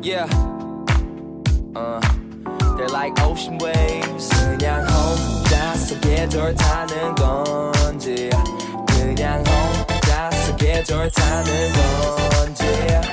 Yeah. They're like ocean waves. 그냥 혼자서 계절 타는 건지 그냥 혼자서 계절 타는 건지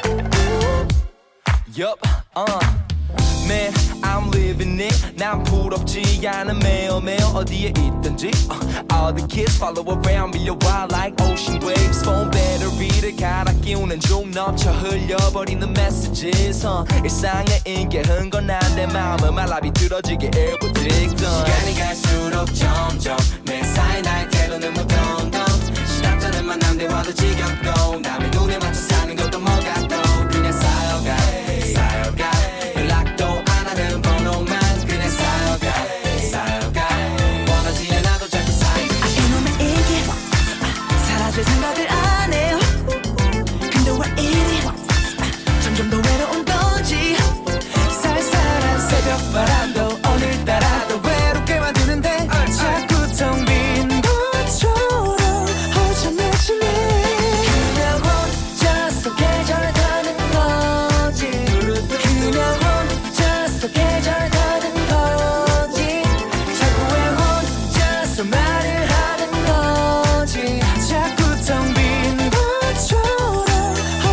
Yup, Man, I'm living it. 난 부럽지 않은 매일매일 어디에 있든지 All the kids follow around me a while like ocean waves phone 배터리를 갈아 끼우는 중 넘쳐 흘려버리는 messages 일상의 인계한 건 난 내 마음을 말라 비틀어지게 일부 직전 시간이 갈수록 점점 매사에 날 때로는 무덤덤 시답잖은 만남 대화도 지겹고 남의 눈에 맞춰 사는 것도 뭐가 또 그냥 쌓여가 쌓여가 연락도 안 하는 번호만 그냥 쌓여가 원하지 않아도 자꾸 쌓이고 이놈의 인기 사라질 생각을 안 해요 근데 왜 이리 점점 더 외로운 건지 쌀쌀한 새벽 바람도 오늘따라 더 외롭게 만드는데 자꾸 텅 빈 것처럼 허전해지네 그냥 혼자서 계절 타는 거지 그냥 혼자서 계절 타는 거지 자꾸 왜 혼자서 말을 하는 거지 자꾸 텅 빈 것처럼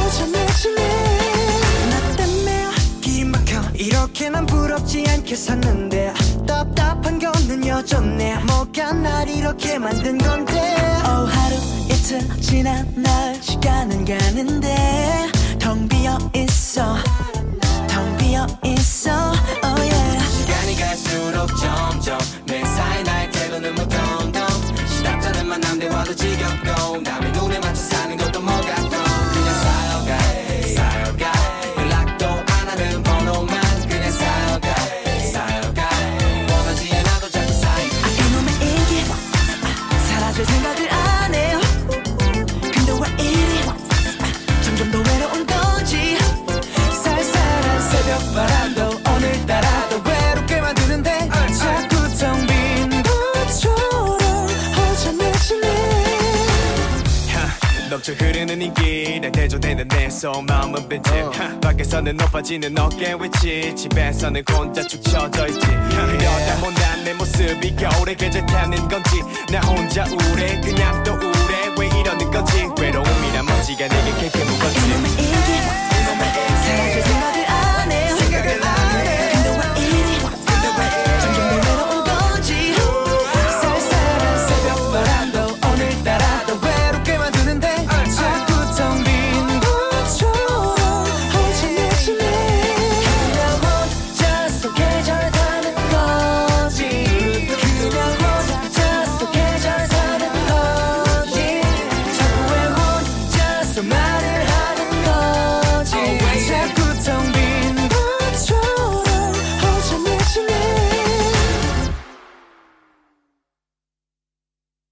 허전해지네 나 때문에 기막혀 이렇게 난 부럽지 않게 샀는데 답답한 거는 여전해 뭐가 날 이렇게 만든 건데 하루 이틀 지난 날 시간은 가는데 텅 비어 있어 텅 비어 있어 oh yeah 시간이 갈수록 점점 매사에 날 때로는 무덤덤 시답잖은 만남 대화도 지겹고 남의 눈에 맞춰 사는 것도 뭐가 또 그냥 쌓여가 연락도 안 하는 번호만 그냥 쌓여가 원하지 않아도 자꾸 쌓이고 이놈의 인기 사라질 생각을 안 해요 근데 왜 이리 점점 더 외로운 건지 쌀쌀한 새벽 바람도 오늘따라 더 외롭게 만드는데 자꾸 텅 빈 것처럼 허전해지네 넘쳐 흐르는 인기 날 대조되는 내 속마음은 빈집 밖에서는 높아지는 어깨 위치 집에서는 혼자 축 처져 있지 그러다 못난 내 모습이 겨울에 계절 타는 건지 나 혼자 우울해 그냥 또 우울해 왜 이러는 건지